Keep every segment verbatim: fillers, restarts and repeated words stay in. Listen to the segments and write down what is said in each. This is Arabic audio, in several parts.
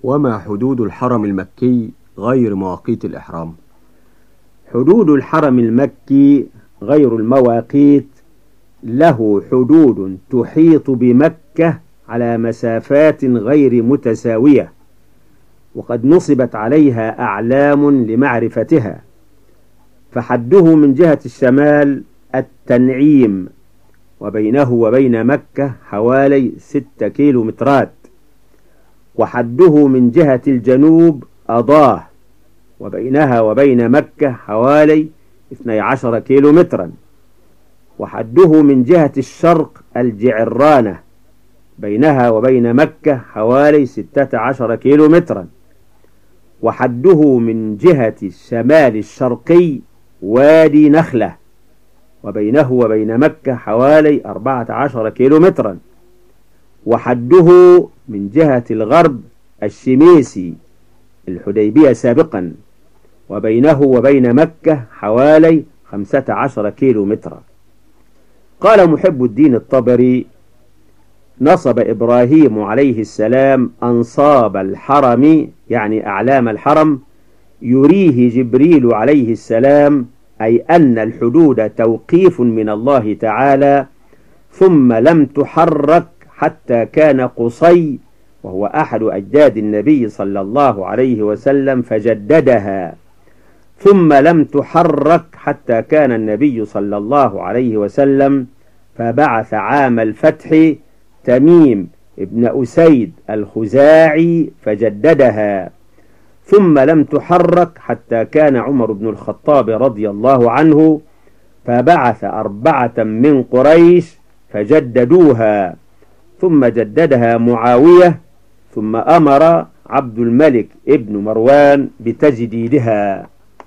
وما حدود الحرم المكي غير مواقيت الإحرام؟ حدود الحرم المكي غير المواقيت له حدود تحيط بمكة على مسافات غير متساوية، وقد نصبت عليها أعلام لمعرفتها، فحده من جهة الشمال التنعيم، وبينه وبين مكة حوالي ستة كيلو مترات، وحده من جهة الجنوب أضاه، وبينها وبين مكة حوالي اثني عشر كيلو مترا، وحده من جهة الشرق الجعرانة، بينها وبين مكة حوالي ستة عشر كيلو مترا، وحده من جهة الشمال الشرقي وادي نخلة، وبينه وبين مكة حوالي أربعة عشر كيلو مترا، وحده من جهة الغرب الشميسي الحديبية سابقا، وبينه وبين مكة حوالي خمسة عشر كيلو مترا. قال محب الدين الطبري: نصب إبراهيم عليه السلام أنصاب الحرم، يعني أعلام الحرم، يريه جبريل عليه السلام، أي أن الحدود توقيف من الله تعالى، ثم لم تحرك حتى كان قصي، وهو أحد أجداد النبي صلى الله عليه وسلم، فجددها، ثم لم تحرك حتى كان النبي صلى الله عليه وسلم، فبعث عام الفتح تميم ابن أسيد الخزاعي فجددها، ثم لم تحرك حتى كان عمر بن الخطاب رضي الله عنه، فبعث أربعة من قريش فجددوها، ثم جددها معاوية، ثم أمر عبد الملك ابن مروان بتجديدها.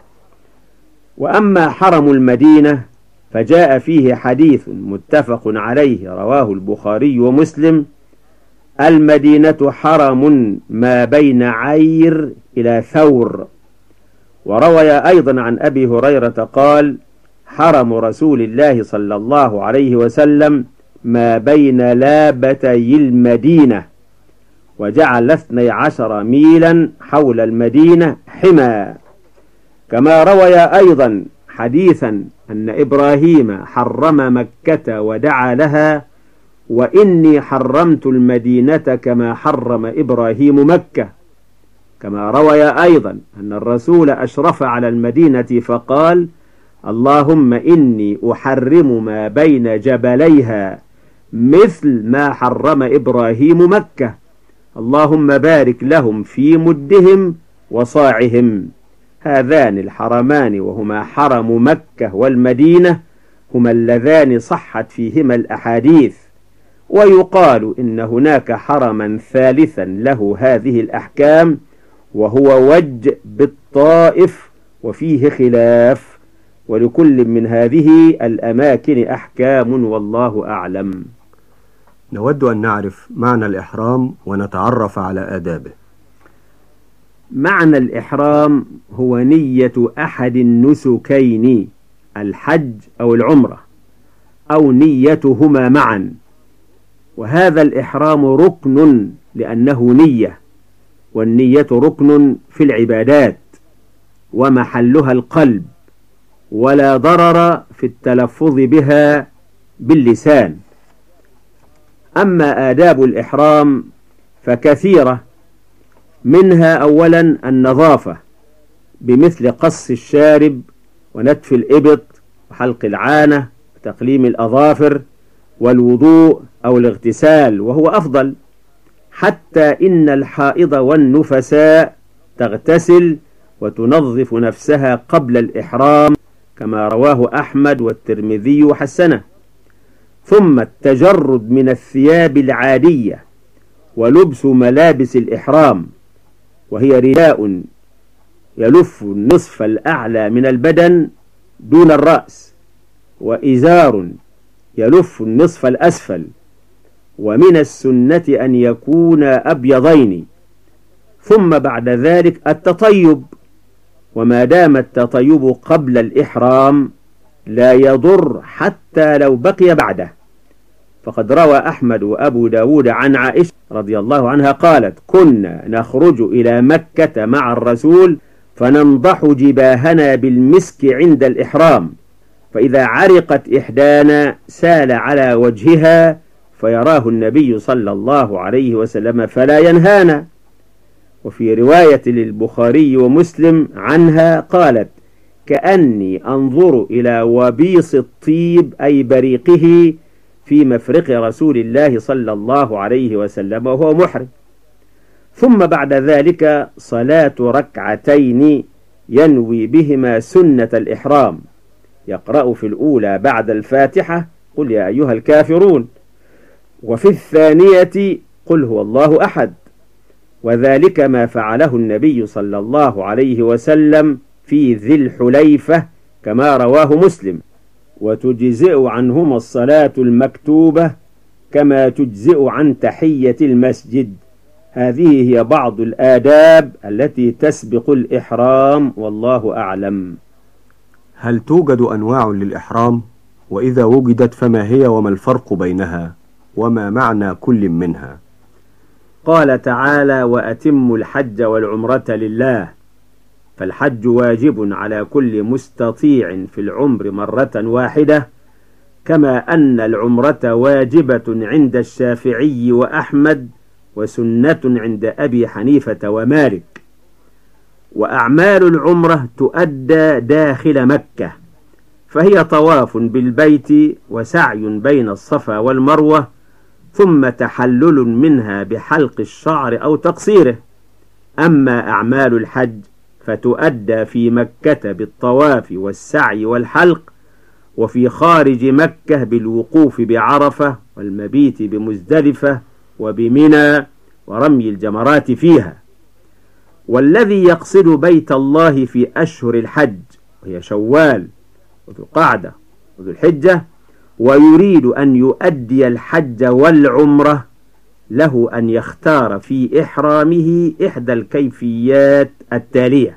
وأما حرم المدينة فجاء فيه حديث متفق عليه رواه البخاري ومسلم: المدينة حرم ما بين عير إلى ثور. وروي أيضا عن أبي هريرة قال: حرم رسول الله صلى الله عليه وسلم ما بين لابتي المدينة، وجعل اثني عشر ميلا حول المدينة حمى. كما روي أيضا حديثا أن إبراهيم حرم مكة ودعا لها: وإني حرمت المدينة كما حرم إبراهيم مكة. كما روي أيضا أن الرسول أشرف على المدينة فقال: اللهم إني أحرم ما بين جبليها مثل ما حرم إبراهيم مكة، اللهم بارك لهم في مدهم وصاعهم. هذان الحرمان وهما حرم مكة والمدينة هما اللذان صحت فيهما الأحاديث. ويقال إن هناك حرما ثالثا له هذه الأحكام، وهو وج بالطائف، وفيه خلاف، ولكل من هذه الأماكن أحكام، والله أعلم. نود أن نعرف معنى الإحرام ونتعرف على آدابه. معنى الإحرام هو نية أحد النسكين، الحج أو العمرة، أو نيتهما معا. وهذا الإحرام ركن لأنه نية، والنية ركن في العبادات، ومحلها القلب، ولا ضرر في التلفظ بها باللسان. أما آداب الإحرام فكثيرة، منها أولا النظافة، بمثل قص الشارب، ونتف الإبط، وحلق العانة، وتقليم الأظافر، والوضوء أو الاغتسال، وهو أفضل، حتى إن الحائض والنفساء تغتسل وتنظف نفسها قبل الإحرام، كما رواه أحمد والترمذي وحسنه. ثم التجرد من الثياب العادية، ولبس ملابس الإحرام، وهي رداء يلف النصف الأعلى من البدن دون الرأس، وإزار يلف النصف الأسفل، ومن السنة أن يكون أبيضين. ثم بعد ذلك التطيب، وما دام التطيب قبل الإحرام لا يضر حتى لو بقي بعده. فقد روى أحمد وأبو داود عن عائشة رضي الله عنها قالت: كنا نخرج إلى مكة مع الرسول فننضح جباهنا بالمسك عند الإحرام، فإذا عرقت إحدانا سال على وجهها فيراه النبي صلى الله عليه وسلم فلا ينهانا. وفي رواية للبخاري ومسلم عنها قالت: كأني أنظر إلى وبيص الطيب أي بريقه في مفرق رسول الله صلى الله عليه وسلم وهو محرم. ثم بعد ذلك صلاة ركعتين ينوي بهما سنة الإحرام، يقرأ في الأولى بعد الفاتحة قل يا أيها الكافرون، وفي الثانية قل هو الله أحد، وذلك ما فعله النبي صلى الله عليه وسلم في ذي الحليفة كما رواه مسلم. وتجزئ عنهما الصلاة المكتوبة كما تجزئ عن تحية المسجد. هذه هي بعض الآداب التي تسبق الإحرام، والله أعلم. هل توجد أنواع للإحرام؟ وإذا وجدت فما هي وما الفرق بينها وما معنى كل منها؟ قال تعالى: وأتموا الحج والعمرة لله، فالحج واجب على كل مستطيع في العمر مرة واحدة، كما أن العمرة واجبة عند الشافعي وأحمد وسنة عند أبي حنيفة ومالك. وأعمال العمرة تؤدى داخل مكة، فهي طواف بالبيت وسعي بين الصفا والمروة، ثم تحلل منها بحلق الشعر أو تقصيره. أما أعمال الحج فتؤدى في مكة بالطواف والسعي والحلق، وفي خارج مكة بالوقوف بعرفة والمبيت بمزدلفة وبمنى ورمي الجمرات فيها. والذي يقصد بيت الله في أشهر الحج وهي شوال وذو القعدة وذو الحجة ويريد أن يؤدي الحج والعمرة، له أن يختار في إحرامه إحدى الكيفيات التالية: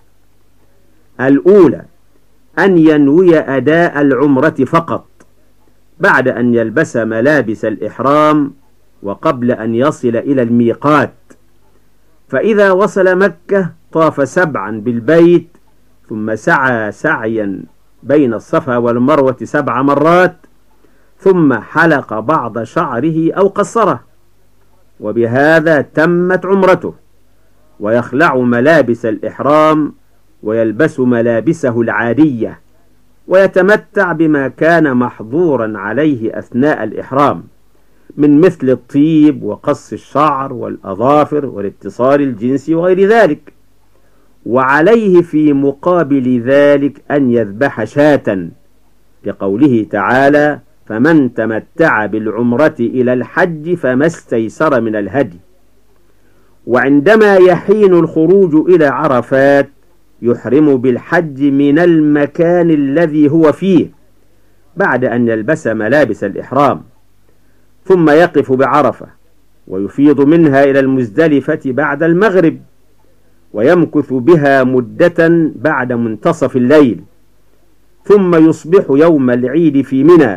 الأولى أن ينوي أداء العمرة فقط بعد أن يلبس ملابس الإحرام وقبل أن يصل إلى الميقات، فإذا وصل مكة طاف سبعا بالبيت، ثم سعى سعيا بين الصفا والمروة سبع مرات، ثم حلق بعض شعره أو قصره، وبهذا تمت عمرته. ويخلع ملابس الإحرام ويلبس ملابسه العادية، ويتمتع بما كان محظورا عليه أثناء الإحرام من مثل الطيب وقص الشعر والأظافر والاتصال الجنسي وغير ذلك. وعليه في مقابل ذلك أن يذبح شاة، لقوله تعالى: فمن تمتع بالعمرة إلى الحج فما استيسر من الهدي. وعندما يحين الخروج إلى عرفات يحرم بالحج من المكان الذي هو فيه بعد أن يلبس ملابس الإحرام، ثم يقف بعرفة ويفيض منها إلى المزدلفة بعد المغرب، ويمكث بها مدة بعد منتصف الليل، ثم يصبح يوم العيد في منى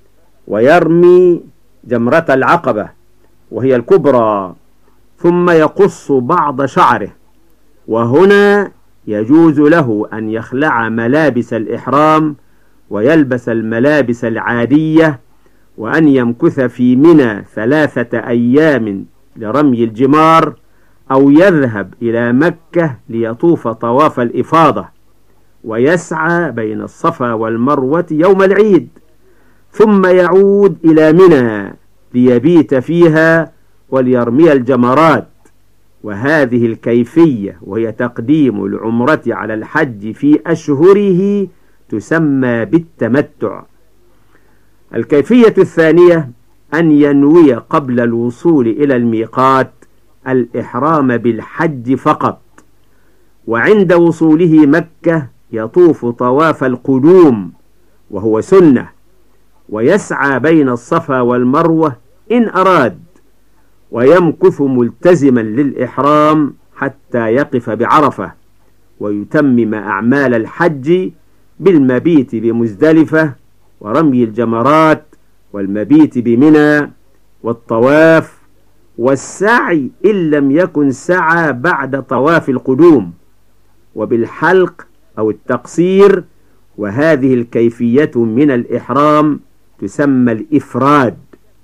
ويرمي جمرة العقبة وهي الكبرى، ثم يقص بعض شعره. وهنا يجوز له أن يخلع ملابس الإحرام ويلبس الملابس العادية، وأن يمكث في منى ثلاثة أيام لرمي الجمار، أو يذهب إلى مكة ليطوف طواف الإفاضة ويسعى بين الصفا والمروة يوم العيد، ثم يعود إلى منى ليبيت فيها وليرمي الجمرات. وهذه الكيفية وهي تقديم العمرة على الحج في أشهره تسمى بالتمتع. الكيفية الثانية أن ينوي قبل الوصول إلى الميقات الإحرام بالحج فقط، وعند وصوله مكة يطوف طواف القدوم وهو سنة، ويسعى بين الصفا والمروة إن أراد، ويمكث ملتزما للإحرام حتى يقف بعرفة، ويتمم أعمال الحج بالمبيت بمزدلفة ورمي الجمرات والمبيت بمنى والطواف والسعي إن لم يكن سعى بعد طواف القدوم، وبالحلق أو التقصير، وهذه الكيفية من الإحرام تسمى الإفراد.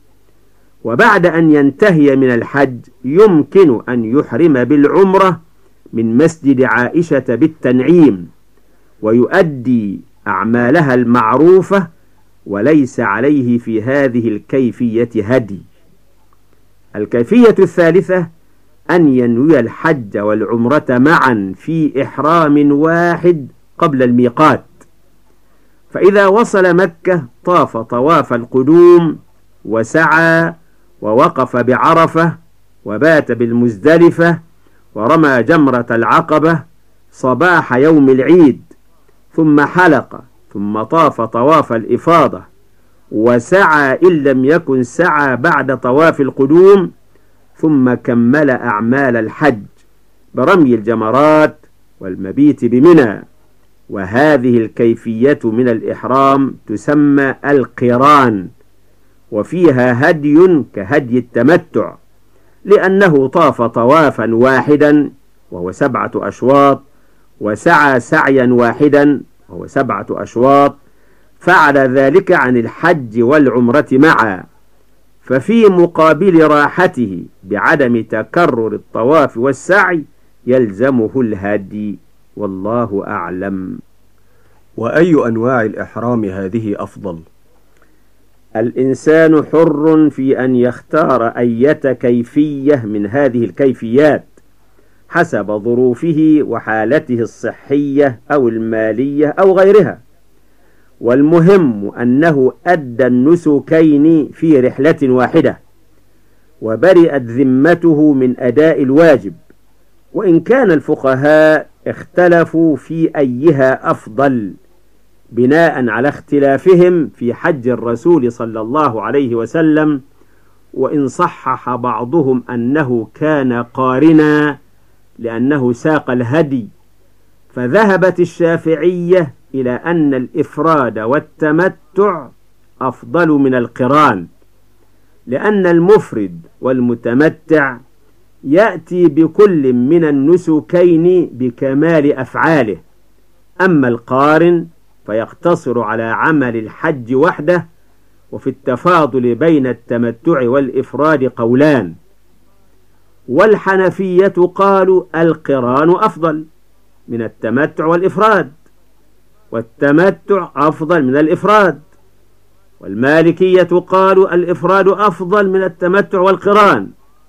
وبعد أن ينتهي من الحج يمكن أن يحرم بالعمرة من مسجد عائشة بالتنعيم ويؤدي أعمالها المعروفة، وليس عليه في هذه الكيفية هدي. الكيفية الثالثة أن ينوي الحج والعمرة معا في إحرام واحد قبل الميقات، فإذا وصل مكة طاف طواف القدوم وسعى ووقف بعرفة وبات بالمزدلفة ورمى جمرة العقبة صباح يوم العيد، ثم حلق، ثم طاف طواف الإفاضة وسعى إن لم يكن سعى بعد طواف القدوم، ثم كمل أعمال الحج برمي الجمرات والمبيت بمنى. وهذه الكيفية من الإحرام تسمى القران، وفيها هدي كهدي التمتع، لأنه طاف طوافا واحدا وهو سبعة أشواط، وسعى سعيا واحدا وهو سبعة أشواط، فعل ذلك عن الحج والعمرة معا، ففي مقابل راحته بعدم تكرر الطواف والسعي يلزمه الهدي، والله أعلم. وأي أنواع الإحرام هذه أفضل؟ الإنسان حر في أن يختار أية كيفية من هذه الكيفيات حسب ظروفه وحالته الصحية أو المالية أو غيرها، والمهم أنه أدى النسكين في رحلة واحدة وبرئت ذمته من أداء الواجب، وإن كان الفقهاء اختلفوا في أيها أفضل بناء على اختلافهم في حج الرسول صلى الله عليه وسلم، وإن صحح بعضهم أنه كان قارنا لأنه ساق الهدي، فذهبت الشافعية إلى أن الإفراد والتمتع أفضل من القران، لأن المفرد والمتمتع يأتي بكل من النسكين بكمال أفعاله، أما القارن فيقتصر على عمل الحج وحده. وفي التفاضل بين التمتع والإفراد قولان، والحنفية قالوا القران أفضل من التمتع والإفراد، والتمتع أفضل من الإفراد، والمالكية قالوا الإفراد أفضل من التمتع والقران،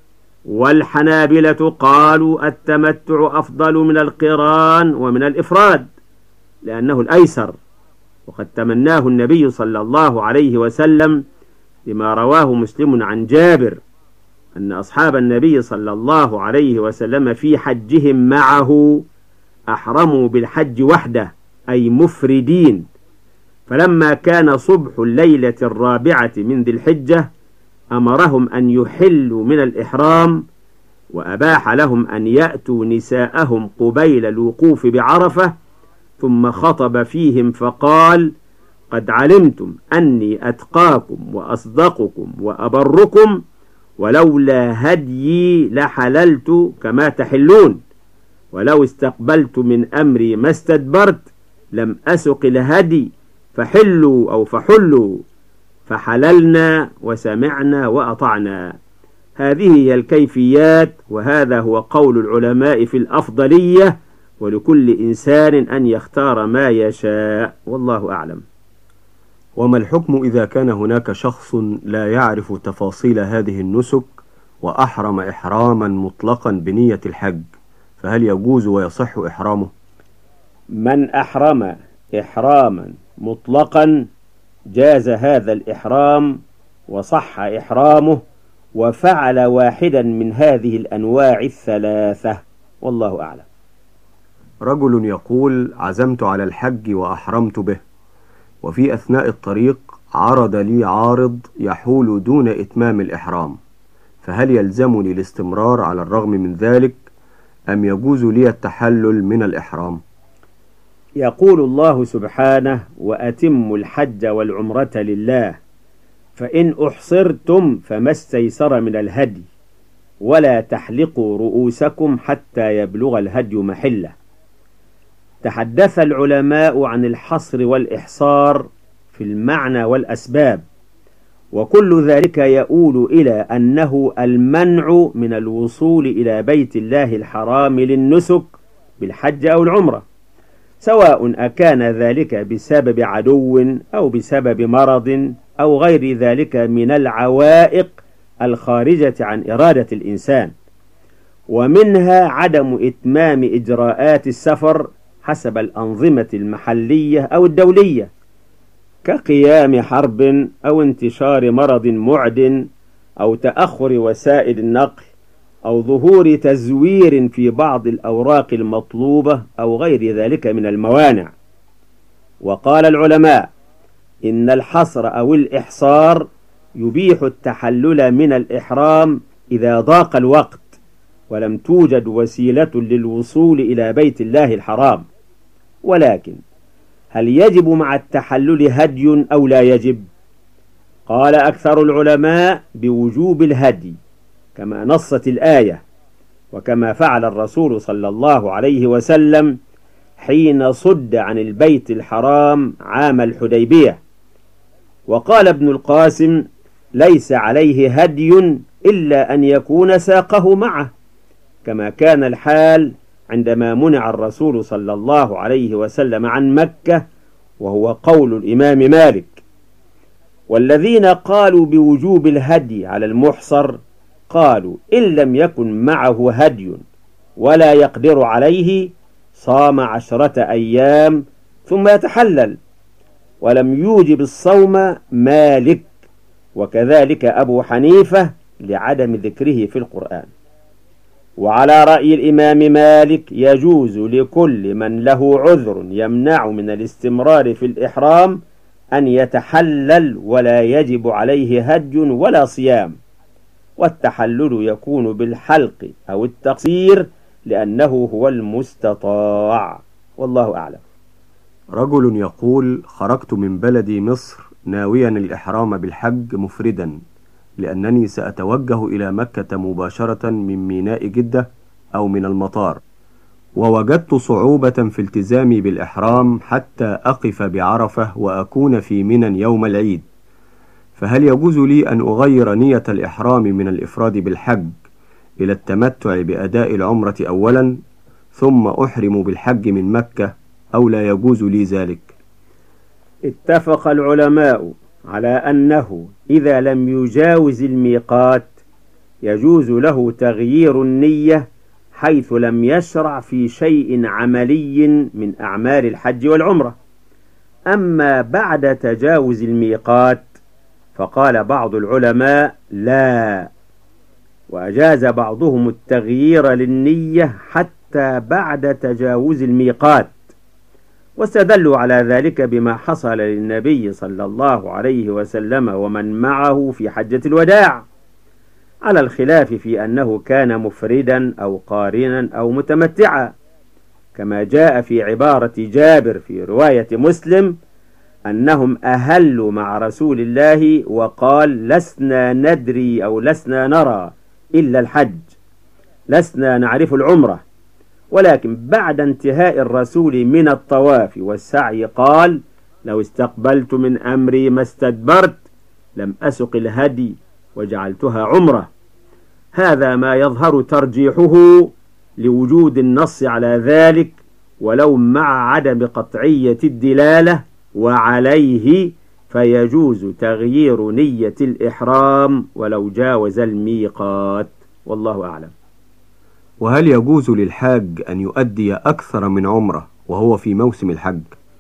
والحنابلة قالوا التمتع أفضل من القران ومن الإفراد لأنه الأيسر، وقد تمناه النبي صلى الله عليه وسلم لما رواه مسلم عن جابر أن أصحاب النبي صلى الله عليه وسلم في حجهم معه أحرموا بالحج وحده أي مفردين، فلما كان صبح الليلة الرابعة من ذي الحجة أمرهم أن يحلوا من الإحرام، وأباح لهم أن يأتوا نساءهم قبيل الوقوف بعرفة، ثم خطب فيهم فقال: قد علمتم أني أتقاكم وأصدقكم وأبركم، ولولا هديي لحللت كما تحلون، ولو استقبلت من أمري ما استدبرت لم أسق الهدي، فحلوا أو فحلوا، فحللنا وسمعنا وأطعنا. هذه هي الكيفيات، وهذا هو قول العلماء في الأفضلية، ولكل إنسان أن يختار ما يشاء، والله أعلم. وما الحكم إذا كان هناك شخص لا يعرف تفاصيل هذه النسك وأحرم إحراما مطلقا بنية الحج، فهل يجوز ويصح إحرامه؟ من أحرم إحراما مطلقا جاز هذا الإحرام وصح إحرامه، وفعل واحدا من هذه الأنواع الثلاثة، والله أعلم. رجل يقول: عزمت على الحج وأحرمت به، وفي أثناء الطريق عرض لي عارض يحول دون إتمام الإحرام، فهل يلزمني الاستمرار على الرغم من ذلك، أم يجوز لي التحلل من الإحرام؟ يقول الله سبحانه: وأتموا الحج والعمرة لله، فإن أحصرتم فما استيسر من الهدي، ولا تحلقوا رؤوسكم حتى يبلغ الهدي محله. تحدث العلماء عن الحصر والإحصار في المعنى والأسباب، وكل ذلك يؤول إلى أنه المنع من الوصول إلى بيت الله الحرام للنسك بالحج أو العمرة، سواء أكان ذلك بسبب عدو أو بسبب مرض أو غير ذلك من العوائق الخارجة عن إرادة الإنسان، ومنها عدم إتمام إجراءات السفر حسب الأنظمة المحلية أو الدولية، كقيام حرب أو انتشار مرض معد أو تأخر وسائل النقل أو ظهور تزوير في بعض الأوراق المطلوبة أو غير ذلك من الموانع. وقال العلماء إن الحصر أو الإحصار يبيح التحلل من الإحرام إذا ضاق الوقت ولم توجد وسيلة للوصول إلى بيت الله الحرام. ولكن هل يجب مع التحلل هدي أو لا يجب؟ قال أكثر العلماء بوجوب الهدي كما نصت الآية، وكما فعل الرسول صلى الله عليه وسلم حين صد عن البيت الحرام عام الحديبية. وقال ابن القاسم ليس عليه هدي إلا أن يكون ساقه معه، كما كان الحال عندما منع الرسول صلى الله عليه وسلم عن مكة، وهو قول الإمام مالك. والذين قالوا بوجوب الهدي على المحصر قالوا إن لم يكن معه هدي ولا يقدر عليه صام عشرة أيام ثم يتحلل، ولم يوجب الصوم مالك، وكذلك أبو حنيفة لعدم ذكره في القرآن. وعلى رأي الإمام مالك يجوز لكل من له عذر يمنع من الاستمرار في الإحرام أن يتحلل ولا يجب عليه هدي ولا صيام، والتحلل يكون بالحلق أو التقصير لأنه هو المستطاع، والله أعلم. رجل يقول: خرجت من بلدي مصر ناويا الإحرام بالحج مفردا، لأنني سأتوجه إلى مكة مباشرة من ميناء جدة أو من المطار، ووجدت صعوبة في التزامي بالإحرام حتى أقف بعرفة وأكون في منى يوم العيد، فهل يجوز لي أن أغير نية الإحرام من الإفراد بالحج إلى التمتع بأداء العمرة أولا ثم أحرم بالحج من مكة، أو لا يجوز لي ذلك؟ اتفق العلماء على أنه إذا لم يجاوز الميقات يجوز له تغيير النية حيث لم يشرع في شيء عملي من أعمال الحج والعمرة. أما بعد تجاوز الميقات فقال بعض العلماء لا، وأجاز بعضهم التغيير للنية حتى بعد تجاوز الميقات، واستدلوا على ذلك بما حصل للنبي صلى الله عليه وسلم ومن معه في حجة الوداع، على الخلاف في أنه كان مفردا أو قارنا أو متمتعا، كما جاء في عبارة جابر في رواية مسلم أنهم أهلوا مع رسول الله وقال: لسنا ندري أو لسنا نرى إلا الحج، لسنا نعرف العمرة. ولكن بعد انتهاء الرسول من الطواف والسعي قال: لو استقبلت من أمري ما استدبرت لم أسق الهدي وجعلتها عمرة. هذا ما يظهر ترجيحه لوجود النص على ذلك ولو مع عدم قطعية الدلالة، وعليه فيجوز تغيير نية الإحرام ولو جاوز الميقات، والله أعلم. وهل يجوز للحاج أن يؤدي أكثر من عمرة وهو في موسم الحج؟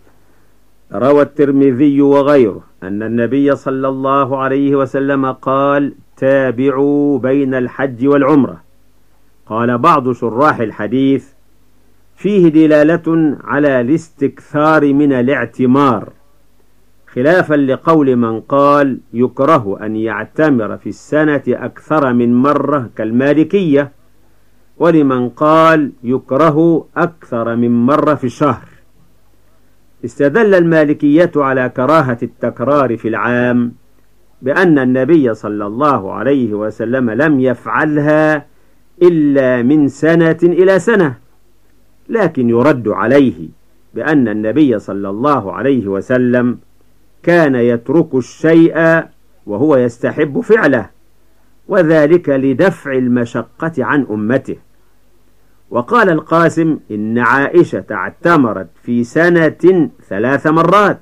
روى الترمذي وغيره أن النبي صلى الله عليه وسلم قال: تابعوا بين الحج والعمرة. قال بعض شراح الحديث: فيه دلالة على الاستكثار من الاعتمار، خلافا لقول من قال يكره أن يعتمر في السنة أكثر من مرة كالمالكية، ولمن قال يكره أكثر من مرة في الشهر. استدل المالكية على كراهة التكرار في العام بأن النبي صلى الله عليه وسلم لم يفعلها إلا من سنة إلى سنة، لكن يرد عليه بأن النبي صلى الله عليه وسلم كان يترك الشيء وهو يستحب فعله، وذلك لدفع المشقة عن أمته. وقال القاسم إن عائشة اعتمرت في سنة ثلاث مرات،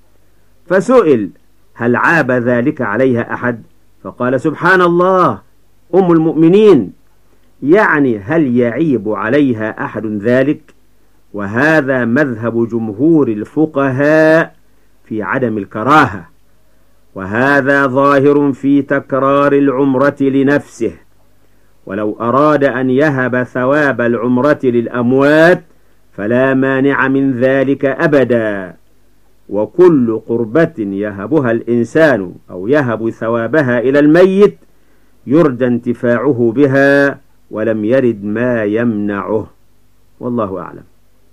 فسئل هل عاب ذلك عليها أحد؟ فقال سبحان الله أم المؤمنين، يعني هل يعيب عليها أحد ذلك؟ وهذا مذهب جمهور الفقهاء في عدم الكراهة، وهذا ظاهر في تكرار العمرة لنفسه، ولو أراد أن يهب ثواب العمرة للأموات فلا مانع من ذلك أبدا، وكل قربة يهبها الإنسان أو يهب ثوابها إلى الميت يرجى انتفاعه بها، ولم يرد ما يمنعه، والله أعلم.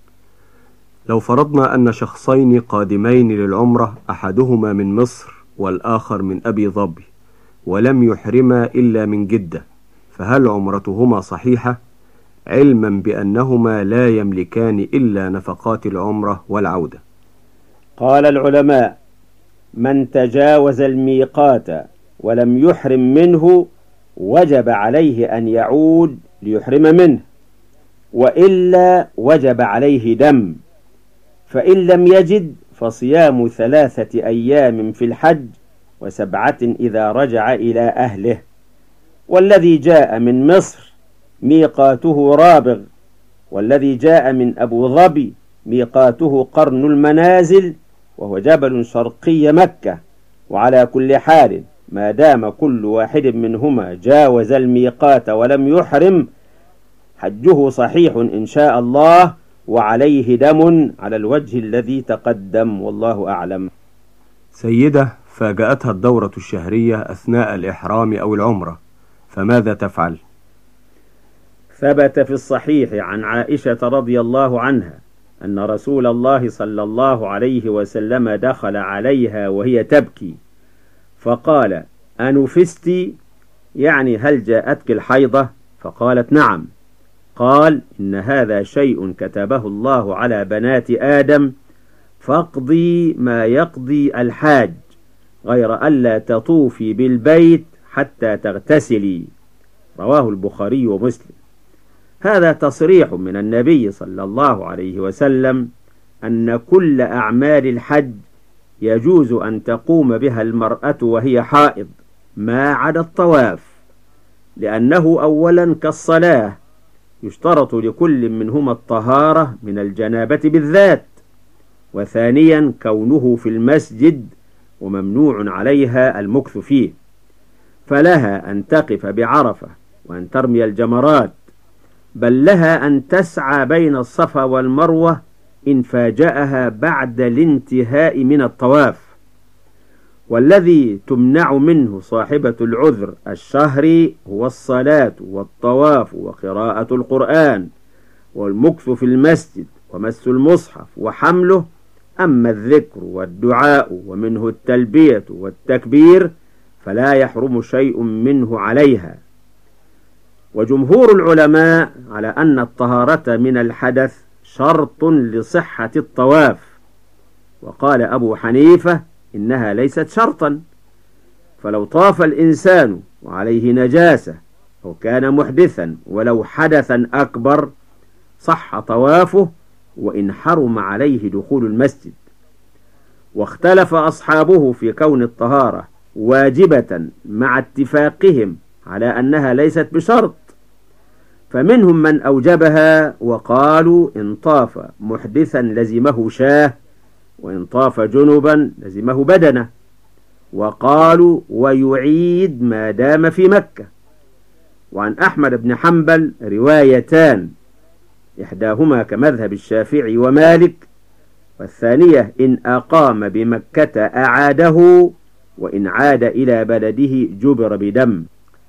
لو فرضنا أن شخصين قادمين للعمرة، أحدهما من مصر والآخر من أبي ظبي، ولم يحرما إلا من جدة، فهل عمرتهما صحيحة، علما بأنهما لا يملكان إلا نفقات العمرة والعودة؟ قال العلماء: من تجاوز الميقات ولم يحرم منه وجب عليه أن يعود ليحرم منه، وإلا وجب عليه دم، فإن لم يجد فصيام ثلاثة أيام في الحج وسبعة إذا رجع إلى أهله. والذي جاء من مصر ميقاته رابغ، والذي جاء من أبو ظبي ميقاته قرن المنازل وهو جبل شرقي مكة. وعلى كل حال ما دام كل واحد منهما جاوز الميقات ولم يحرم حجه صحيح إن شاء الله، وعليه دم على الوجه الذي تقدم، والله أعلم. سيدة فاجأتها الدورة الشهرية أثناء الإحرام أو العمرة، فماذا تفعل؟ ثبت في الصحيح عن عائشة رضي الله عنها أن رسول الله صلى الله عليه وسلم دخل عليها وهي تبكي فقال: أنفستي؟ يعني هل جاءتك الحيضة؟ فقالت: نعم. قال: إن هذا شيء كتبه الله على بنات آدم، فاقضي ما يقضي الحاج، غير ألا تطوفي بالبيت حتى تغتسلي. رواه البخاري ومسلم. هذا تصريح من النبي صلى الله عليه وسلم أن كل أعمال الحج يجوز أن تقوم بها المرأة وهي حائض ما عدا الطواف، لأنه أولا كالصلاة يشترط لكل منهما الطهارة من الجنابة بالذات، وثانيا كونه في المسجد وممنوع عليها المكث فيه، فلها أن تقف بعرفة وأن ترمي الجمرات، بل لها أن تسعى بين الصفا والمروة إن فاجأها بعد الانتهاء من الطواف. والذي تمنع منه صاحبة العذر الشهري هو الصلاة والطواف وقراءة القرآن والمكث في المسجد ومس المصحف وحمله. أما الذكر والدعاء ومنه التلبية والتكبير فلا يحرم شيء منه عليها. وجمهور العلماء على أن الطهارة من الحدث شرط لصحة الطواف، وقال أبو حنيفة إنها ليست شرطا، فلو طاف الإنسان وعليه نجاسة أو كان محدثا ولو حدثا أكبر صح طوافه وإن حرم عليه دخول المسجد. واختلف أصحابه في كون الطهارة واجبة مع اتفاقهم على أنها ليست بشرط، فمنهم من أوجبها وقالوا إن طاف محدثا لزمه شاه، وإن طاف جنبا لزمه بدنه، وقالوا ويعيد ما دام في مكة. وعن أحمد بن حنبل روايتان، إحداهما كمذهب الشافعي ومالك، والثانية إن أقام بمكة أعاده، وإن عاد إلى بلده جبر بدم.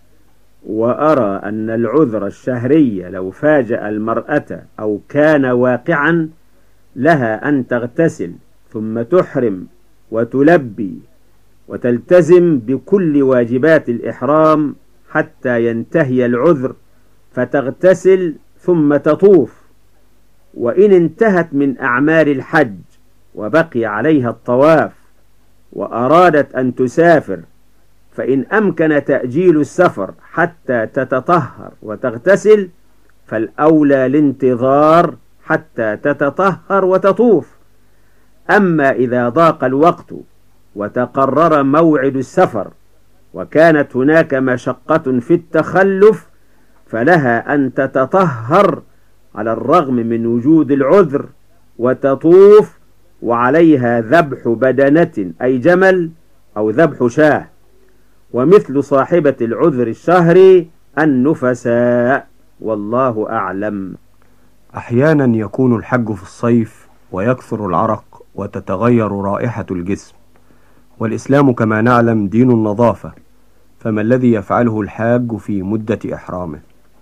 وأرى أن العذر الشهري لو فاجأ المرأة أو كان واقعا لها أن تغتسل ثم تحرم وتلبي وتلتزم بكل واجبات الإحرام حتى ينتهي العذر فتغتسل ثم تطوف. وإن انتهت من أعمال الحج وبقي عليها الطواف وأرادت أن تسافر، فإن أمكن تأجيل السفر حتى تتطهر وتغتسل فالأولى الانتظار حتى تتطهر وتطوف. أما إذا ضاق الوقت وتقرر موعد السفر وكانت هناك مشقة في التخلف فلها أن تتطهر على الرغم من وجود العذر وتطوف، وعليها ذبح بدنة أي جمل أو ذبح شاه. ومثل صاحبة العذر الشهري النفساء، والله أعلم. أحيانا يكون الحج في الصيف ويكثر العرق وتتغير رائحة الجسم، والإسلام كما نعلم دين النظافة، فما الذي يفعله الحاج في مدة إحرامه؟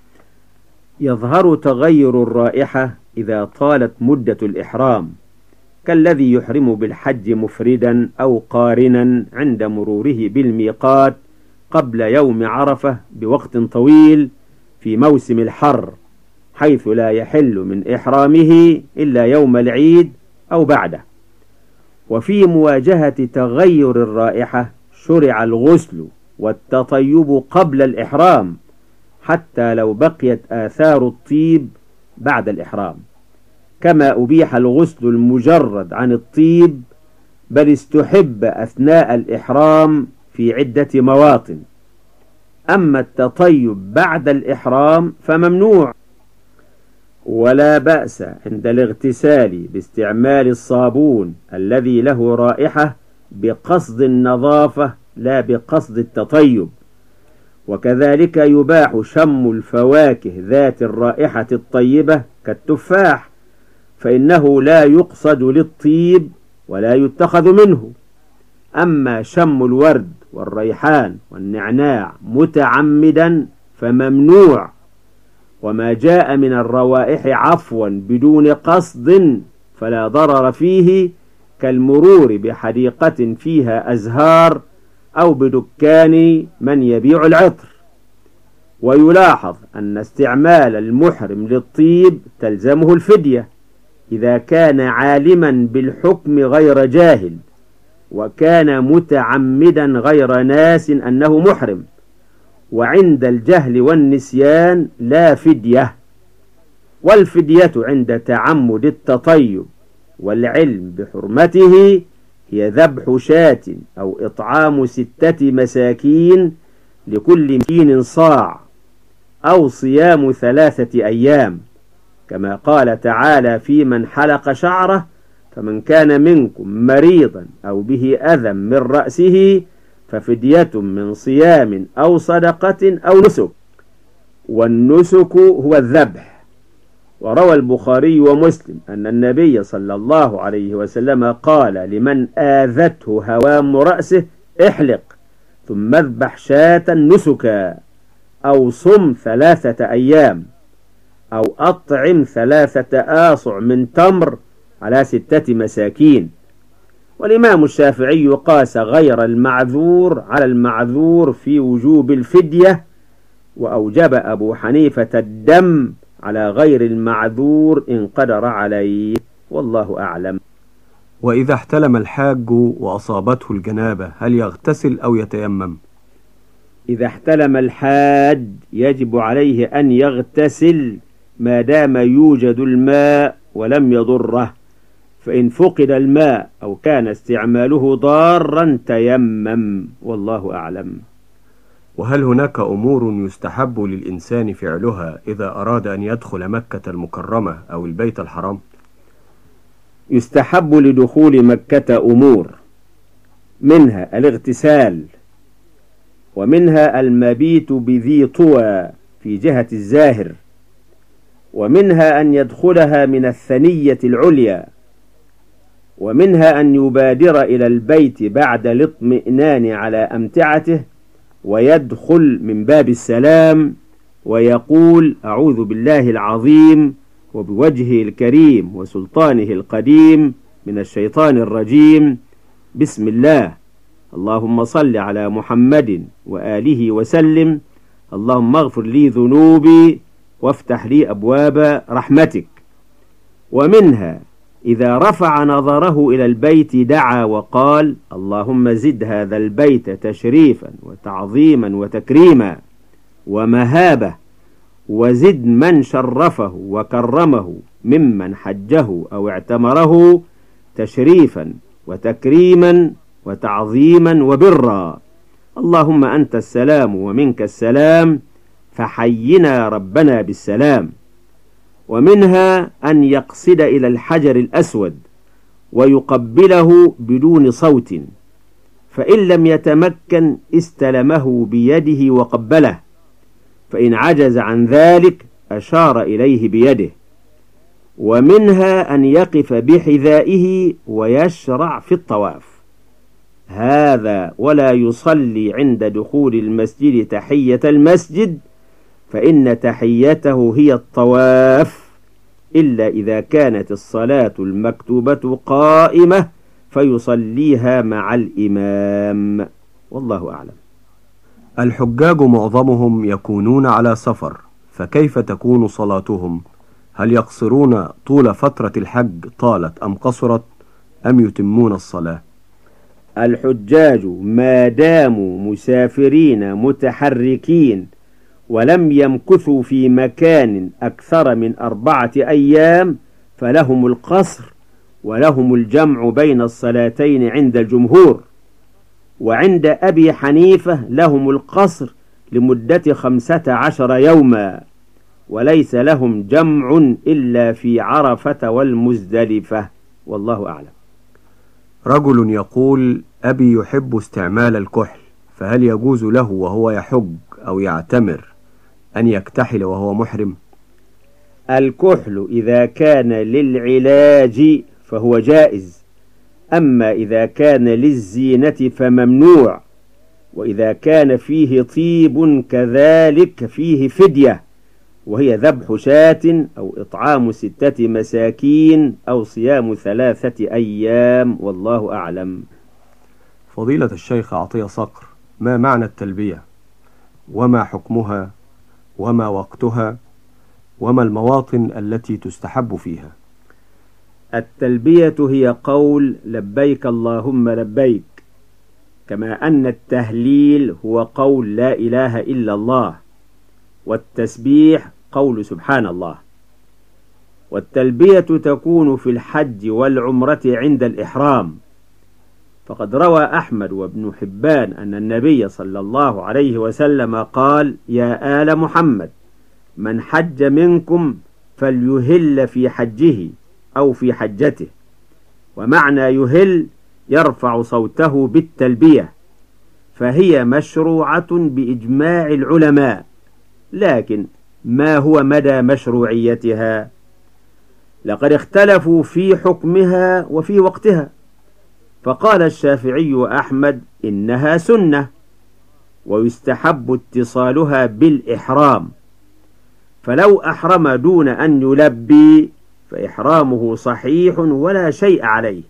يظهر تغير الرائحة إذا طالت مدة الإحرام، كالذي يحرم بالحج مفردا أو قارنا عند مروره بالميقات قبل يوم عرفة بوقت طويل في موسم الحر، حيث لا يحل من إحرامه إلا يوم العيد أو بعده. وفي مواجهة تغير الرائحة شرع الغسل والتطيب قبل الإحرام حتى لو بقيت آثار الطيب بعد الإحرام، كما أبيح الغسل المجرد عن الطيب، بل استحب أثناء الإحرام في عدة مواطن. أما التطيب بعد الإحرام فممنوع، ولا بأس عند الاغتسال باستعمال الصابون الذي له رائحة بقصد النظافة لا بقصد التطيب. وكذلك يباح شم الفواكه ذات الرائحة الطيبة كالتفاح، فإنه لا يقصد للطيب ولا يتخذ منه. أما شم الورد والريحان والنعناع متعمدا فممنوع. وما جاء من الروائح عفوا بدون قصد فلا ضرر فيه، كالمرور بحديقة فيها أزهار أو بدكان من يبيع العطر. ويلاحظ أن استعمال المحرم للطيب تلزمه الفدية إذا كان عالما بالحكم غير جاهل، وكان متعمدا غير ناس أنه محرم. وعند الجهل والنسيان لا فدية. والفدية عند تعمد التطيب والعلم بحرمته هي ذبح شاة أو إطعام ستة مساكين لكل مسكين صاع، أو صيام ثلاثة أيام، كما قال تعالى في من حلق شعره: فمن كان منكم مريضا أو به أذى من رأسه ففدية من صيام أو صدقة أو نسك. والنسك هو الذبح. وروى البخاري ومسلم أن النبي صلى الله عليه وسلم قال لمن آذته هوام رأسه: احلق ثم اذبح شاة نسكا، أو صم ثلاثة أيام، أو أطعم ثلاثة آصع من تمر على ستة مساكين. والإمام الشافعي قاس غير المعذور على المعذور في وجوب الفدية، وأوجب أبو حنيفة الدم على غير المعذور إن قدر عليه، والله أعلم. وإذا احتلم الحاج وأصابته الجنابة هل يغتسل أو يتيمم؟ إذا احتلم الحاج يجب عليه أن يغتسل ما دام يوجد الماء ولم يضره، فإن فقد الماء أو كان استعماله ضارا تيمم، والله أعلم. وهل هناك أمور يستحب للإنسان فعلها إذا أراد أن يدخل مكة المكرمة أو البيت الحرام؟ يستحب لدخول مكة أمور، منها الاغتسال، ومنها المبيت بذي طوى في جهة الزاهر، ومنها أن يدخلها من الثنية العليا، ومنها أن يبادر إلى البيت بعد الاطمئنان على أمتعته ويدخل من باب السلام ويقول: أعوذ بالله العظيم وبوجهه الكريم وسلطانه القديم من الشيطان الرجيم، بسم الله، اللهم صل على محمد وآله وسلم، اللهم اغفر لي ذنوبي وافتح لي أبواب رحمتك. ومنها إذا رفع نظره إلى البيت دعا وقال: اللهم زد هذا البيت تشريفا وتعظيما وتكريما ومهابة، وزد من شرفه وكرمه ممن حجه أو اعتمره تشريفا وتكريما وتعظيما وبرا. اللهم أنت السلام ومنك السلام، فحينا ربنا بالسلام. ومنها أن يقصد إلى الحجر الأسود ويقبله بدون صوت، فإن لم يتمكن استلمه بيده وقبله، فإن عجز عن ذلك أشار إليه بيده. ومنها أن يقف بحذائه ويشرع في الطواف، هذا ولا يصلي عند دخول المسجد تحية المسجد، فإن تحيته هي الطواف، إلا إذا كانت الصلاة المكتوبة قائمة فيصليها مع الإمام، والله أعلم. الحجاج معظمهم يكونون على سفر، فكيف تكون صلاتهم؟ هل يقصرون طول فترة الحج طالت أم قصرت، أم يتمون الصلاة؟ الحجاج ما داموا مسافرين متحركين ولم يمكثوا في مكان أكثر من أربعة أيام فلهم القصر، ولهم الجمع بين الصلاتين عند الجمهور. وعند أبي حنيفة لهم القصر لمدة خمسة عشر يوما، وليس لهم جمع إلا في عرفة والمزدلفة، والله أعلم. رجل يقول: أبي يحب استعمال الكحل، فهل يجوز له وهو يحج أو يعتمر أن يكتحل وهو محرم؟ الكحل إذا كان للعلاج فهو جائز، أما إذا كان للزينة فممنوع، وإذا كان فيه طيب كذلك فيه فدية، وهي ذبح شاة أو إطعام ستة مساكين أو صيام ثلاثة أيام، والله أعلم. فضيلة الشيخ عطية صقر، ما معنى التلبية؟ وما حكمها؟ وما وقتها؟ وما المواطن التي تستحب فيها؟ التلبية هي قول لبيك اللهم لبيك، كما أن التهليل هو قول لا إله إلا الله، والتسبيح قول سبحان الله. والتلبية تكون في الحج والعمرة عند الإحرام، فقد روى أحمد وابن حبان أن النبي صلى الله عليه وسلم قال: يا آل محمد، من حج منكم فليهل في حجه أو في حجته. ومعنى يهل يرفع صوته بالتلبية، فهي مشروعة بإجماع العلماء، لكن ما هو مدى مشروعيتها؟ لقد اختلفوا في حكمها وفي وقتها، فقال الشافعي وأحمد إنها سنة، ويستحب اتصالها بالإحرام، فلو أحرم دون أن يلبي فإحرامه صحيح ولا شيء عليه.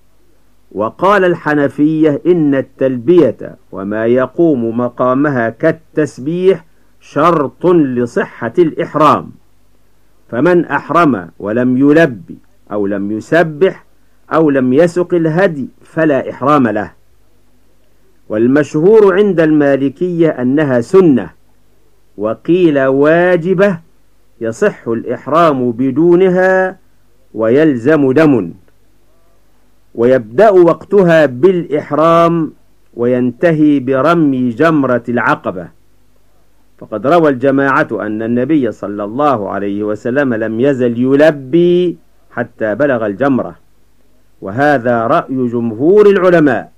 وقال الحنفية إن التلبية وما يقوم مقامها كالتسبيح شرط لصحة الإحرام، فمن أحرم ولم يلبي أو لم يسبح أو لم يسق الهدي فلا إحرام له. والمشهور عند المالكية أنها سنة، وقيل واجبة يصح الإحرام بدونها ويلزم دم، ويبدأ وقتها بالإحرام وينتهي برمي جمرة العقبة. فقد روى الجماعة أن النبي صلى الله عليه وسلم لم يزل يلبي حتى بلغ الجمرة، وهذا رأي جمهور العلماء.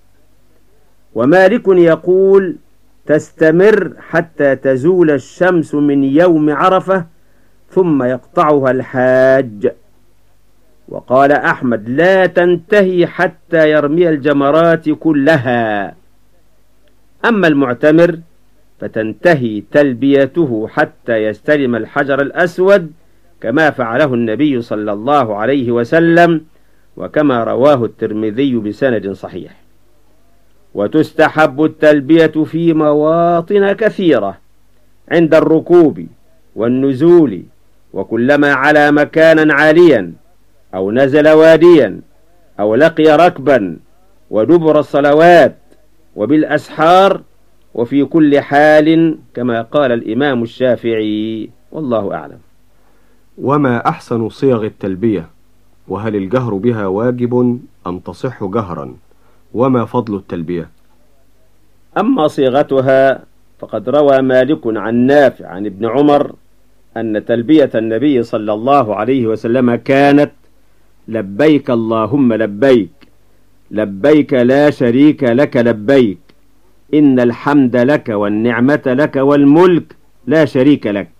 ومالك يقول تستمر حتى تزول الشمس من يوم عرفة ثم يقطعها الحاج. وقال أحمد لا تنتهي حتى يرمي الجمرات كلها. أما المعتمر فتنتهي تلبيته حتى يستلم الحجر الأسود، كما فعله النبي صلى الله عليه وسلم، وكما رواه الترمذي بسند صحيح. وتستحب التلبية في مواطن كثيرة: عند الركوب والنزول، وكلما على مكانا عاليا أو نزل واديا أو لقي ركبا، ودبر الصلوات، وبالأسحار، وفي كل حال، كما قال الإمام الشافعي، والله أعلم. وما أحسن صيغ التلبية؟ وهل الجهر بها واجب أم تصح جهرا؟ وما فضل التلبية؟ أما صيغتها فقد روى مالك عن نافع عن ابن عمر أن تلبية النبي صلى الله عليه وسلم كانت: لبيك اللهم لبيك، لبيك لا شريك لك لبيك، إن الحمد لك والنعمة لك والملك لا شريك لك.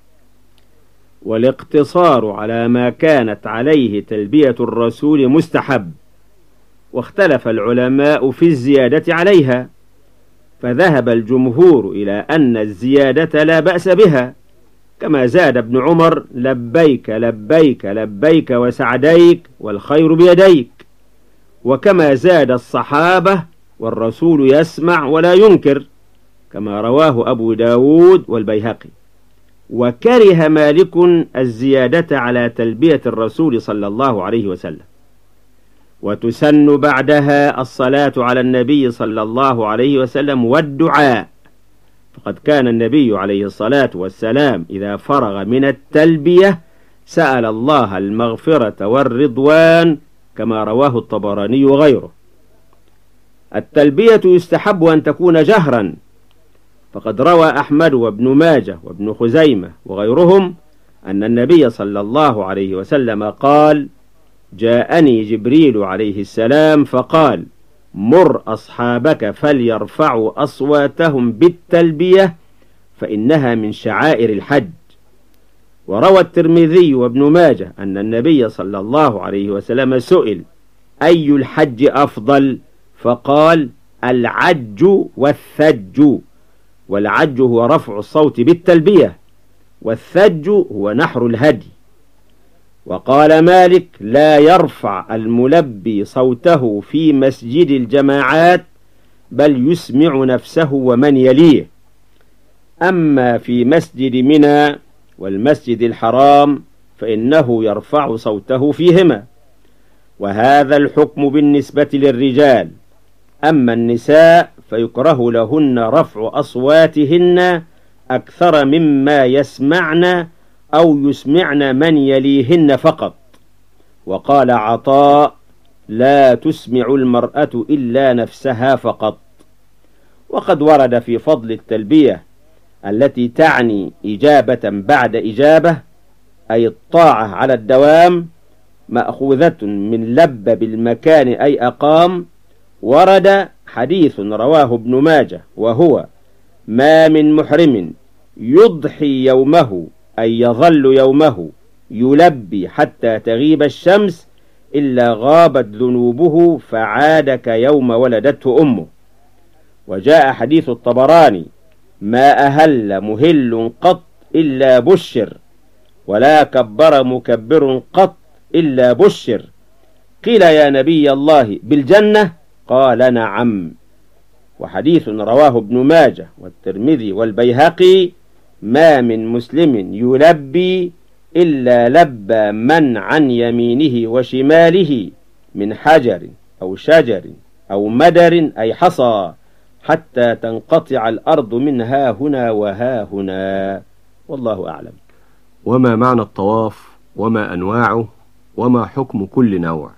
والاقتصار على ما كانت عليه تلبية الرسول مستحب، واختلف العلماء في الزيادة عليها، فذهب الجمهور إلى أن الزيادة لا بأس بها، كما زاد ابن عمر: لبيك لبيك لبيك وسعديك والخير بيديك، وكما زاد الصحابة: والرسول يسمع ولا ينكر، كما رواه أبو داود والبيهقي. وكره مالك الزيادة على تلبية الرسول صلى الله عليه وسلم. وتسن بعدها الصلاة على النبي صلى الله عليه وسلم والدعاء، فقد كان النبي عليه الصلاة والسلام إذا فرغ من التلبية سأل الله المغفرة والرضوان، كما رواه الطبراني وغيره. التلبية يستحب أن تكون جهرا، فقد روى أحمد وابن ماجه وابن خزيمة وغيرهم أن النبي صلى الله عليه وسلم قال: جاءني جبريل عليه السلام فقال: مر أصحابك فليرفعوا أصواتهم بالتلبية فإنها من شعائر الحج. وروى الترمذي وابن ماجه أن النبي صلى الله عليه وسلم سئل: أي الحج أفضل؟ فقال: العج والثج. والعج هو رفع الصوت بالتلبية، والثج هو نحر الهدي. وقال مالك: لا يرفع الملبي صوته في مسجد الجماعات، بل يسمع نفسه ومن يليه. أما في مسجد منى والمسجد الحرام فإنه يرفع صوته فيهما. وهذا الحكم بالنسبة للرجال. أما النساء فيكره لهن رفع أصواتهن أكثر مما يسمعن أو يسمعن من يليهن فقط. وقال عطاء: لا تسمع المرأة إلا نفسها فقط. وقد ورد في فضل التلبية التي تعني إجابة بعد إجابة، أي الطاعة على الدوام، مأخوذة من لب بالمكان أي أقام. ورد حديث رواه ابن ماجه وهو: ما من محرم يضحي يومه أي يظل يومه يلبي حتى تغيب الشمس إلا غابت ذنوبه فعاد كيوم ولدته أمه. وجاء حديث الطبراني: ما أهل مهل قط إلا بشر، ولا كبر مكبر قط إلا بشر. قيل: يا نبي الله بالجنة؟ قال: نعم. وحديث رواه ابن ماجه والترمذي والبيهقي: ما من مسلم يلبي إلا لبى من عن يمينه وشماله من حجر أو شجر أو مدر أي حصى، حتى تنقطع الأرض من ها هنا وها هنا، والله أعلم. وما معنى الطواف؟ وما أنواعه؟ وما حكم كل نوع؟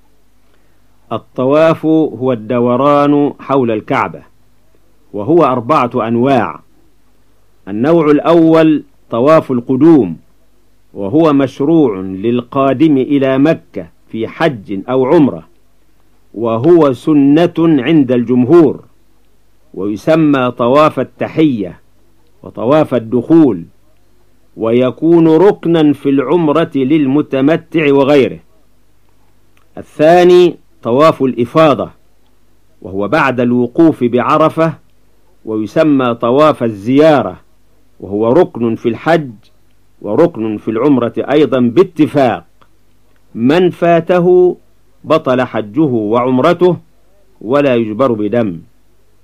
الطواف هو الدوران حول الكعبة، وهو أربعة أنواع. النوع الأول طواف القدوم، وهو مشروع للقادم إلى مكة في حج أو عمرة، وهو سنة عند الجمهور، ويسمى طواف التحية وطواف الدخول، ويكون ركنا في العمرة للمتمتع وغيره. الثاني طواف الإفاضة، وهو بعد الوقوف بعرفة، ويسمى طواف الزيارة، وهو ركن في الحج وركن في العمرة أيضا باتفاق. من فاته بطل حجه وعمرته ولا يجبر بدم.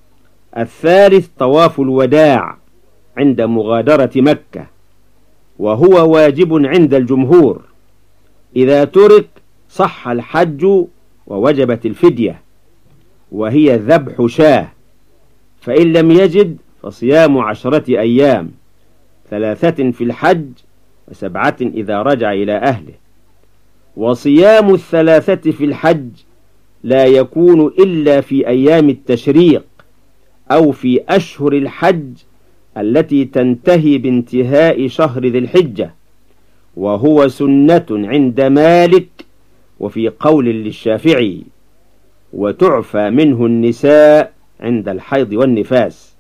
الثالث طواف الوداع عند مغادرة مكة، وهو واجب عند الجمهور. إذا ترك صح الحج ووجبت الفدية، وهي ذبح شاه، فإن لم يجد فصيام عشرة أيام، ثلاثة في الحج وسبعة إذا رجع إلى أهله. وصيام الثلاثة في الحج لا يكون إلا في أيام التشريق أو في أشهر الحج التي تنتهي بانتهاء شهر ذي الحجة، وهو سنة عند مالك وفي قول للشافعي، وتعفى منه النساء عند الحيض والنفاس.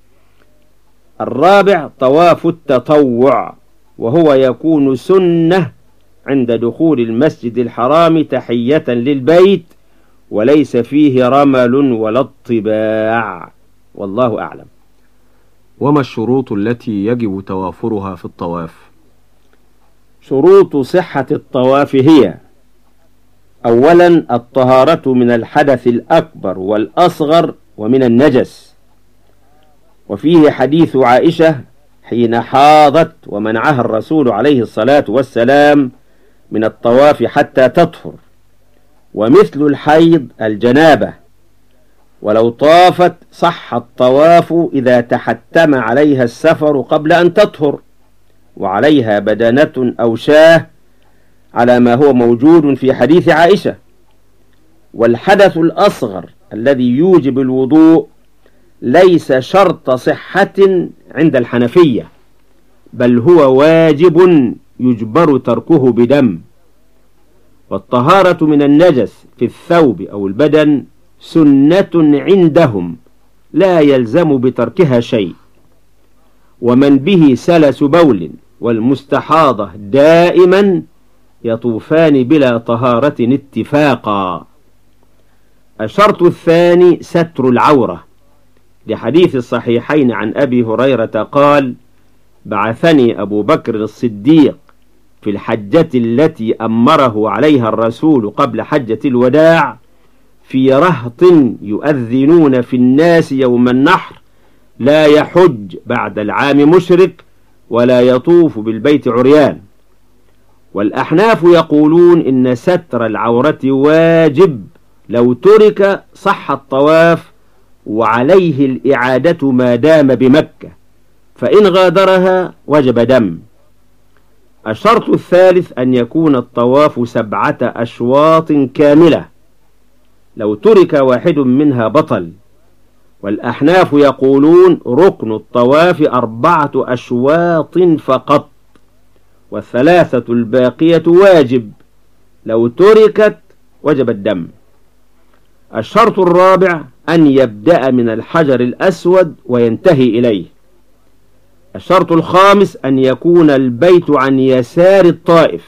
الرابع طواف التطوع، وهو يكون سنة عند دخول المسجد الحرام تحية للبيت، وليس فيه رمل ولا اطباع، والله أعلم. وما الشروط التي يجب توافرها في الطواف؟ شروط صحة الطواف هي: أولا الطهارة من الحدث الأكبر والأصغر ومن النجس، وفيه حديث عائشة حين حاضت ومنعها الرسول عليه الصلاة والسلام من الطواف حتى تطهر، ومثل الحيض الجنابة، ولو طافت صح الطواف إذا تحتم عليها السفر قبل أن تطهر، وعليها بدنة أو شاه على ما هو موجود في حديث عائشة. والحدث الأصغر الذي يوجب الوضوء ليس شرط صحة عند الحنفية، بل هو واجب يجبر تركه بدم. والطهارة من النجس في الثوب أو البدن سنة عندهم لا يلزم بتركها شيء. ومن به سلس بول والمستحاضة دائما يطوفان بلا طهارة اتفاقا. الشرط الثاني ستر العورة، لحديث الصحيحين عن أبي هريرة قال: بعثني أبو بكر الصديق في الحجة التي أمره عليها الرسول قبل حجة الوداع في رهط يؤذنون في الناس يوم النحر، لا يحج بعد العام مشرك ولا يطوف بالبيت عريان. والأحناف يقولون إن ستر العورة واجب، لو ترك صح الطواف وعليه الإعادة ما دام بمكة، فإن غادرها وجب دم. الشرط الثالث أن يكون الطواف سبعة أشواط كاملة، لو ترك واحد منها بطل. والأحناف يقولون ركن الطواف أربعة أشواط فقط، والثلاثة الباقية واجب، لو تركت وجب الدم. الشرط الرابع أن يبدأ من الحجر الأسود وينتهي إليه. الشرط الخامس أن يكون البيت عن يسار الطائف.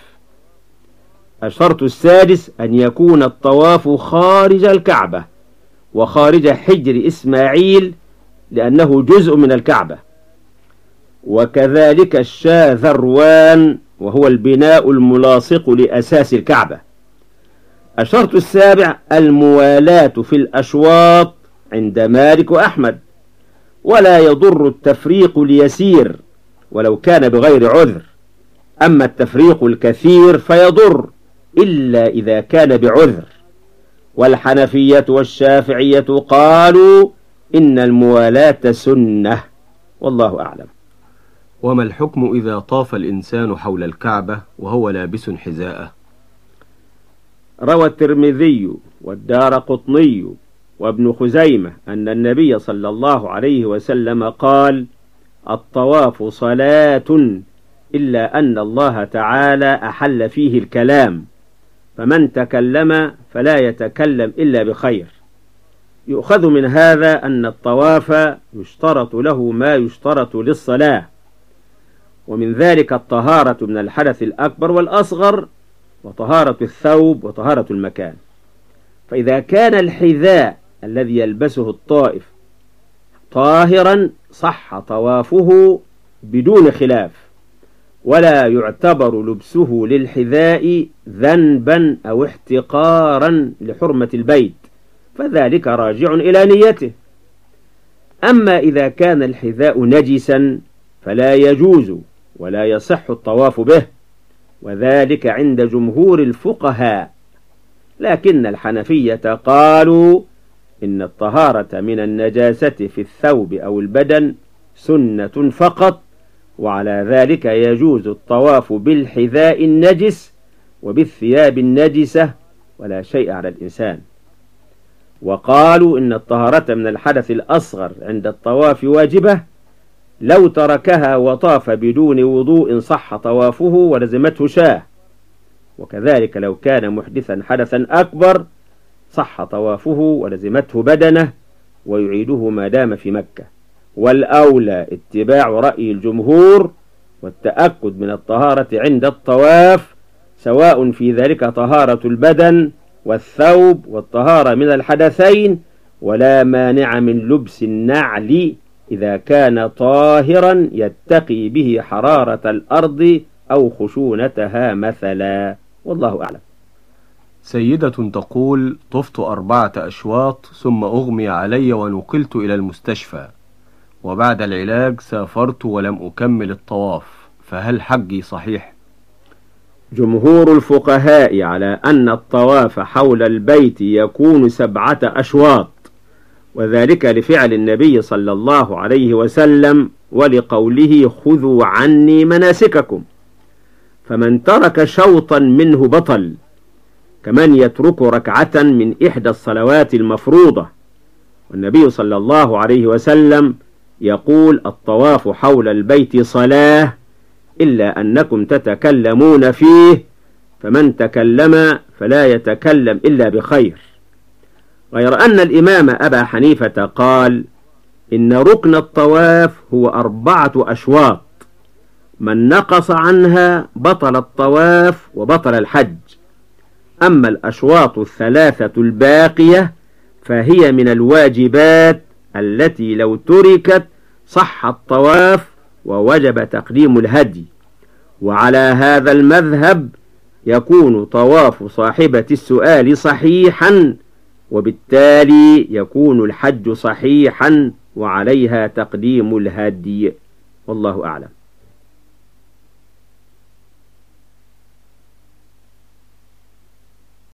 الشرط السادس أن يكون الطواف خارج الكعبة وخارج حجر إسماعيل، لأنه جزء من الكعبة، وكذلك الشاذروان وهو البناء الملاصق لأساس الكعبة. الشرط السابع الموالاة في الأشواط عند مالك وأحمد، ولا يضر التفريق اليسير ولو كان بغير عذر، أما التفريق الكثير فيضر إلا إذا كان بعذر. والحنفية والشافعية قالوا إن الموالاة سنة، والله أعلم. وما الحكم إذا طاف الإنسان حول الكعبة وهو لابس حذاءه؟ روى الترمذي والدارقطني وابن خزيمة أن النبي صلى الله عليه وسلم قال: الطواف صلاة، إلا أن الله تعالى أحل فيه الكلام، فمن تكلم فلا يتكلم إلا بخير. يؤخذ من هذا أن الطواف يشترط له ما يشترط للصلاة، ومن ذلك الطهارة من الحدث الأكبر والأصغر، وطهارة الثوب، وطهارة المكان. فإذا كان الحذاء الذي يلبسه الطائف طاهرا صح طوافه بدون خلاف، ولا يعتبر لبسه للحذاء ذنبا أو احتقارا لحرمة البيت، فذلك راجع إلى نيته. أما إذا كان الحذاء نجسا فلا يجوز ولا يصح الطواف به، وذلك عند جمهور الفقهاء، لكن الحنفية قالوا إن الطهارة من النجاسة في الثوب أو البدن سنة فقط، وعلى ذلك يجوز الطواف بالحذاء النجس وبالثياب النجسة ولا شيء على الإنسان. وقالوا إن الطهارة من الحدث الأصغر عند الطواف واجبة، لو تركها وطاف بدون وضوء صح طوافه ولزمته شاه، وكذلك لو كان محدثا حدثا أكبر صح طوافه ولزمته بدنه ويعيده ما دام في مكة. والأولى اتباع رأي الجمهور والتأكد من الطهارة عند الطواف، سواء في ذلك طهارة البدن والثوب والطهارة من الحدثين، ولا مانع من لبس النعل إذا كان طاهرا يتقي به حرارة الأرض أو خشونتها مثلا، والله أعلم. سيدة تقول: طفت أربعة أشواط ثم أغمي علي ونقلت إلى المستشفى، وبعد العلاج سافرت ولم أكمل الطواف، فهل حجي صحيح؟ جمهور الفقهاء على أن الطواف حول البيت يكون سبعة أشواط، وذلك لفعل النبي صلى الله عليه وسلم ولقوله: خذوا عني مناسككم، فمن ترك شوطا منه بطل، كمن يترك ركعة من إحدى الصلوات المفروضة. والنبي صلى الله عليه وسلم يقول: الطواف حول البيت صلاة إلا أنكم تتكلمون فيه، فمن تكلم فلا يتكلم إلا بخير. غير أن الإمام أبا حنيفة قال: إن ركن الطواف هو أربعة أشواط، من نقص عنها بطل الطواف وبطل الحج. أما الأشواط الثلاثة الباقية فهي من الواجبات التي لو تركت صح الطواف ووجب تقديم الهدي. وعلى هذا المذهب يكون طواف صاحبة السؤال صحيحا، وبالتالي يكون الحج صحيحا وعليها تقديم الهدي، والله أعلم.